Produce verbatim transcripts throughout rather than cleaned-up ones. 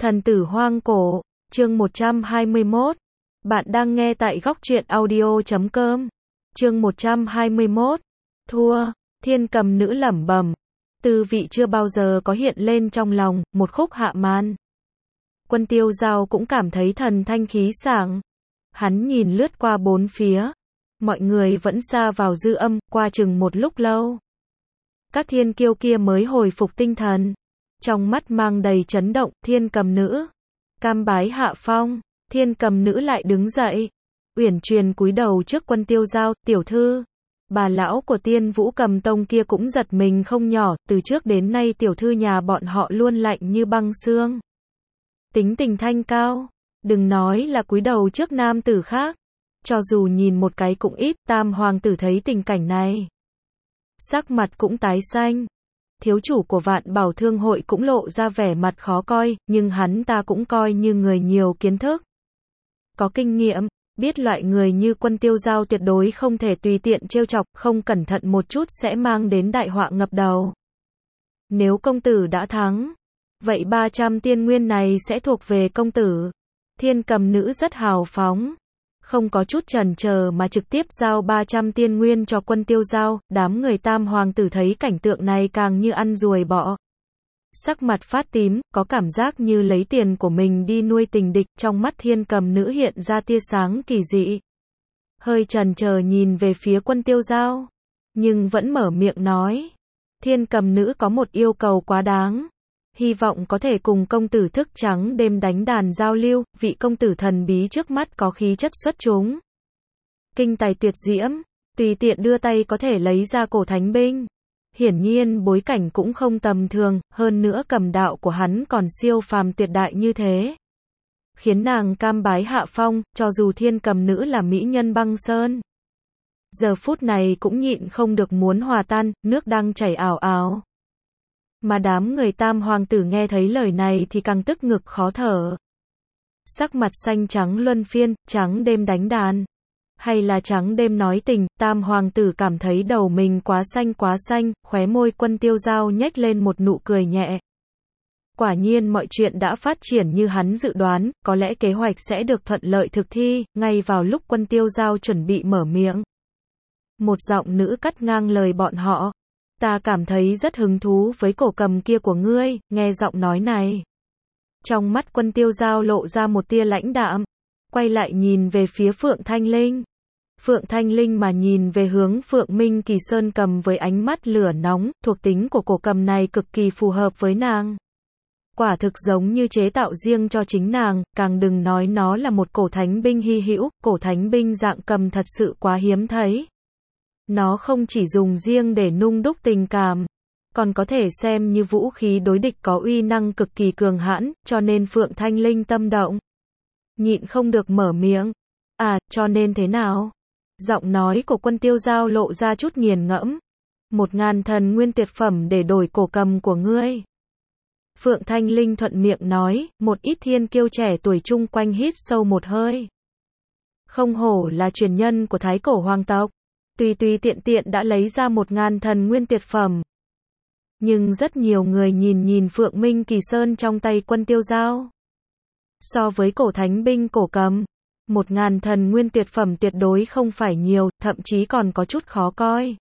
Thần tử hoang cổ, chương một trăm hai mươi mốt. Bạn đang nghe tại góc truyện audio chấm com. Chương một trăm hai mươi mốt. Thua, thiên cầm nữ lẩm bẩm. Tư vị chưa bao giờ có hiện lên trong lòng, một khúc hạ màn. Quân Tiêu Dao cũng cảm thấy thần thanh khí sảng. Hắn nhìn lướt qua bốn phía. Mọi người vẫn sa vào dư âm, qua chừng một lúc lâu. Các thiên kiêu kia mới hồi phục tinh thần. Trong mắt mang đầy chấn động, thiên cầm nữ. Cam bái hạ phong, thiên cầm nữ lại đứng dậy. Uyển Truyền cúi đầu trước Quân Tiêu Dao, tiểu thư. Bà lão của Tiên Vũ Cầm Tông kia cũng giật mình không nhỏ, từ trước đến nay tiểu thư nhà bọn họ luôn lạnh như băng xương. Tính tình thanh cao, đừng nói là cúi đầu trước nam tử khác. Cho dù nhìn một cái cũng ít, tam hoàng tử thấy tình cảnh này. Sắc mặt cũng tái xanh. Thiếu chủ của Vạn Bảo Thương hội cũng lộ ra vẻ mặt khó coi, nhưng hắn ta cũng coi như người nhiều kiến thức. Có kinh nghiệm, biết loại người như Quân Tiêu Dao tuyệt đối không thể tùy tiện trêu chọc, không cẩn thận một chút sẽ mang đến đại họa ngập đầu. Nếu công tử đã thắng, vậy ba trăm tiên nguyên này sẽ thuộc về công tử. Thiên cầm nữ rất hào phóng. Không có chút chần chờ mà trực tiếp giao ba trăm tiên nguyên cho Quân Tiêu Dao, đám người tam hoàng tử thấy cảnh tượng này càng như ăn ruồi bọ. Sắc mặt phát tím, có cảm giác như lấy tiền của mình đi nuôi tình địch, trong mắt thiên cầm nữ hiện ra tia sáng kỳ dị. Hơi chần chờ nhìn về phía Quân Tiêu Dao, nhưng vẫn mở miệng nói. Thiên cầm nữ có một yêu cầu quá đáng. Hy vọng có thể cùng công tử thức trắng đêm đánh đàn giao lưu, vị công tử thần bí trước mắt có khí chất xuất chúng. Kinh tài tuyệt diễm, tùy tiện đưa tay có thể lấy ra cổ thánh binh. Hiển nhiên bối cảnh cũng không tầm thường, hơn nữa cầm đạo của hắn còn siêu phàm tuyệt đại như thế. Khiến nàng cam bái hạ phong, cho dù thiên cầm nữ là mỹ nhân băng sơn. Giờ phút này cũng nhịn không được muốn hòa tan, nước đang chảy ào ào. Mà đám người tam hoàng tử nghe thấy lời này thì càng tức ngực khó thở. Sắc mặt xanh trắng luân phiên, trắng đêm đánh đàn. Hay là trắng đêm nói tình, tam hoàng tử cảm thấy đầu mình quá xanh quá xanh, khóe môi Quân Tiêu Dao nhếch lên một nụ cười nhẹ. Quả nhiên mọi chuyện đã phát triển như hắn dự đoán, có lẽ kế hoạch sẽ được thuận lợi thực thi, ngay vào lúc Quân Tiêu Dao chuẩn bị mở miệng. Một giọng nữ cắt ngang lời bọn họ. Ta cảm thấy rất hứng thú với cổ cầm kia của ngươi, nghe giọng nói này. Trong mắt Quân Tiêu Dao lộ ra một tia lãnh đạm, quay lại nhìn về phía Phượng Thanh Linh. Phượng Thanh Linh mà nhìn về hướng Phượng Minh Kỳ Sơn cầm với ánh mắt lửa nóng, thuộc tính của cổ cầm này cực kỳ phù hợp với nàng. Quả thực giống như chế tạo riêng cho chính nàng, càng đừng nói nó là một cổ thánh binh hy hữu, cổ thánh binh dạng cầm thật sự quá hiếm thấy. Nó không chỉ dùng riêng để nung đúc tình cảm, còn có thể xem như vũ khí đối địch có uy năng cực kỳ cường hãn, cho nên Phượng Thanh Linh tâm động. Nhịn không được mở miệng. À, cho nên thế nào? Giọng nói của Quân Tiêu Dao lộ ra chút nghiền ngẫm. Một ngàn thần nguyên tuyệt phẩm để đổi cổ cầm của ngươi. Phượng Thanh Linh thuận miệng nói, một ít thiên kiêu trẻ tuổi chung quanh hít sâu một hơi. Không hổ là truyền nhân của thái cổ hoàng tộc. Tùy tùy tiện tiện đã lấy ra một ngàn thần nguyên tuyệt phẩm. Nhưng rất nhiều người nhìn nhìn Phượng Minh Kỳ Sơn trong tay Quân Tiêu Dao. So với cổ thánh binh cổ cầm, một ngàn thần nguyên tuyệt phẩm tuyệt đối không phải nhiều, thậm chí còn có chút khó coi.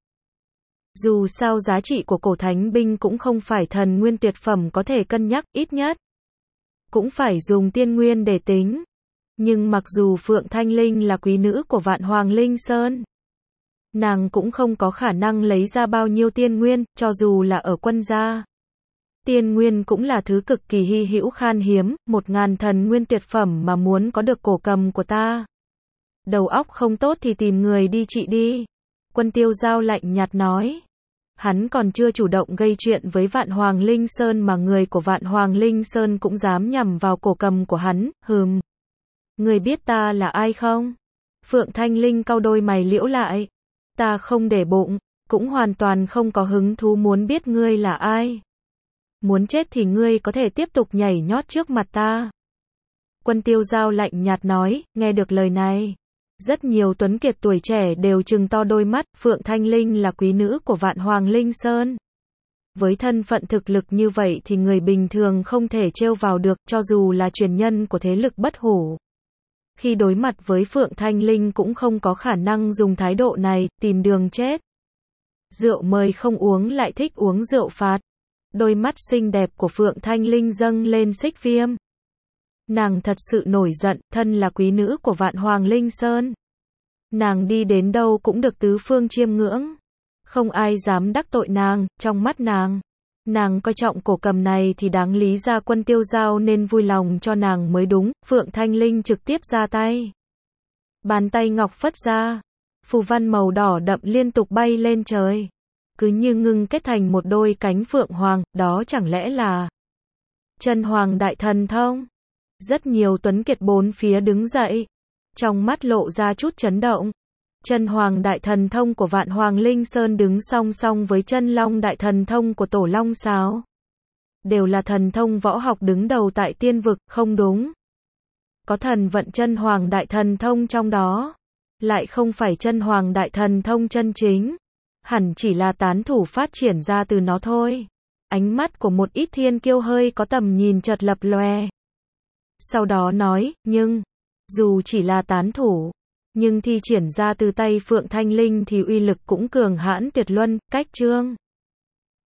Dù sao giá trị của cổ thánh binh cũng không phải thần nguyên tuyệt phẩm có thể cân nhắc, ít nhất cũng phải dùng tiên nguyên để tính. Nhưng mặc dù Phượng Thanh Linh là quý nữ của Vạn Hoàng Linh Sơn, nàng cũng không có khả năng lấy ra bao nhiêu tiên nguyên, cho dù là ở quân gia. Tiên nguyên cũng là thứ cực kỳ hy hữu khan hiếm, một ngàn thần nguyên tuyệt phẩm mà muốn có được cổ cầm của ta. Đầu óc không tốt thì tìm người đi trị đi. Quân Tiêu Dao lạnh nhạt nói. Hắn còn chưa chủ động gây chuyện với Vạn Hoàng Linh Sơn mà người của Vạn Hoàng Linh Sơn cũng dám nhằm vào cổ cầm của hắn, hừm. Người biết ta là ai không? Phượng Thanh Linh cau đôi mày liễu lại. Ta không để bụng, cũng hoàn toàn không có hứng thú muốn biết ngươi là ai. Muốn chết thì ngươi có thể tiếp tục nhảy nhót trước mặt ta. Quân Tiêu Dao lạnh nhạt nói, nghe được lời này. Rất nhiều tuấn kiệt tuổi trẻ đều trừng to đôi mắt, Phượng Thanh Linh là quý nữ của Vạn Hoàng Linh Sơn. Với thân phận thực lực như vậy thì người bình thường không thể trêu vào được, cho dù là truyền nhân của thế lực bất hủ. Khi đối mặt với Phượng Thanh Linh cũng không có khả năng dùng thái độ này, tìm đường chết. Rượu mời không uống lại thích uống rượu phạt. Đôi mắt xinh đẹp của Phượng Thanh Linh dâng lên xích viêm. Nàng thật sự nổi giận, thân là quý nữ của Vạn Hoàng Linh Sơn. Nàng đi đến đâu cũng được tứ phương chiêm ngưỡng. Không ai dám đắc tội nàng, trong mắt nàng. Nàng coi trọng cổ cầm này thì đáng lý ra quân tiêu giao nên vui lòng cho nàng mới đúng. Phượng Thanh Linh trực tiếp ra tay. Bàn tay ngọc phất ra. Phù văn màu đỏ đậm liên tục bay lên trời. Cứ như ngưng kết thành một đôi cánh phượng hoàng, đó chẳng lẽ là Chân Hoàng Đại Thần Thông? Rất nhiều tuấn kiệt bốn phía đứng dậy. Trong mắt lộ ra chút chấn động. Chân Hoàng Đại Thần Thông của Vạn Hoàng Linh Sơn đứng song song với Chân Long Đại Thần Thông của Tổ Long Sáo. Đều là thần thông võ học đứng đầu tại tiên vực, không đúng. Có thần vận Chân Hoàng Đại Thần Thông trong đó. Lại không phải Chân Hoàng Đại Thần Thông chân chính. Hẳn chỉ là tán thủ phát triển ra từ nó thôi. Ánh mắt của một ít thiên kiêu hơi có tầm nhìn chợt lập lòe. Sau đó nói, nhưng, dù chỉ là tán thủ, nhưng thi triển ra từ tay Phượng Thanh Linh thì uy lực cũng cường hãn tuyệt luân, cách chương.